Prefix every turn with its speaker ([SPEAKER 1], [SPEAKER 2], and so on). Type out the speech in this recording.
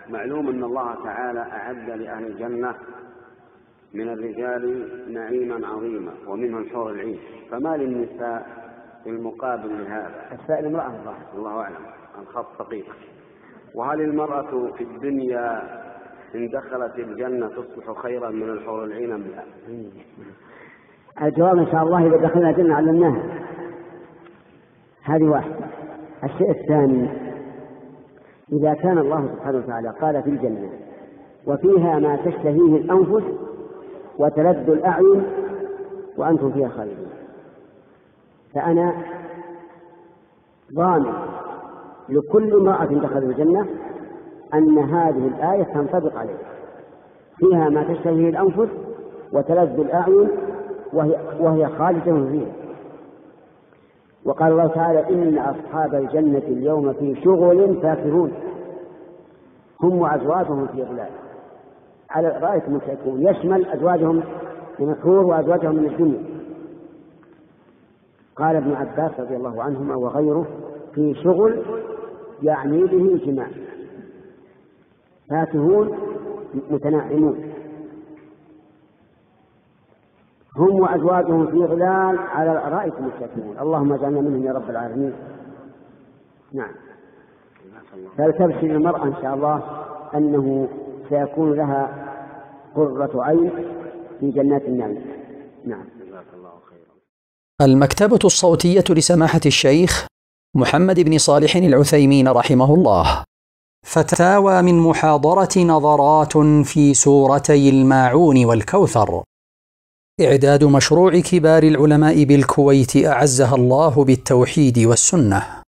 [SPEAKER 1] معلوم أن الله تعالى أعد لأهل الجنة من الرجال نعيما عظيما ومنه الحور العين، فما للنساء في المقابل لهذا؟
[SPEAKER 2] السائل امرأة
[SPEAKER 1] الله أعلم، الخط دقيق. وهل المرأة في الدنيا إن دخلت الجنة تصبح خيرا من الحور العين أم لا؟
[SPEAKER 2] الجواب إن شاء الله إذا دخلنا الجنة علمناها. هذه واحدة. الشيء الثاني، إذا كان الله سبحانه وتعالى قال في الجنة وفيها ما تشتهيه الأنفس وتلذ الأعين وأنتم فيها خالدون، فأنا ضامن لكل امرأة دخلت الجنة أن هذه الآية تنطبق عليها، فيها ما تشتهيه الأنفس وتلذ الأعين وهي خالدة فيها. وقال الله تعالى: إن أصحاب الجنة اليوم في شغل فاكهون هم وأزواجهم في ظلال على الأرائك متكئون، يشمل أزواجهم من الحور وأزواجهم من الدنيا. قال ابن عباس رضي الله عنهما وغيره: في شغل يعني به جماع، فاكهون متنعمون، هم وأزواجهم في ظلال على الأرائك متكئون. اللهم اجعلنا منهم يا رب العالمين. نعم. فلتبشر المرأة إن شاء الله أنه سيكون لها قرة عين في جنات النعيم. نعم.
[SPEAKER 3] المكتبة الصوتية لسماحة الشيخ محمد بن صالح العثيمين رحمه الله. فتاوى من محاضرة نظرات في سورتي الماعون والكوثر. إعداد مشروع كبار العلماء بالكويت أعزها الله بالتوحيد والسنة.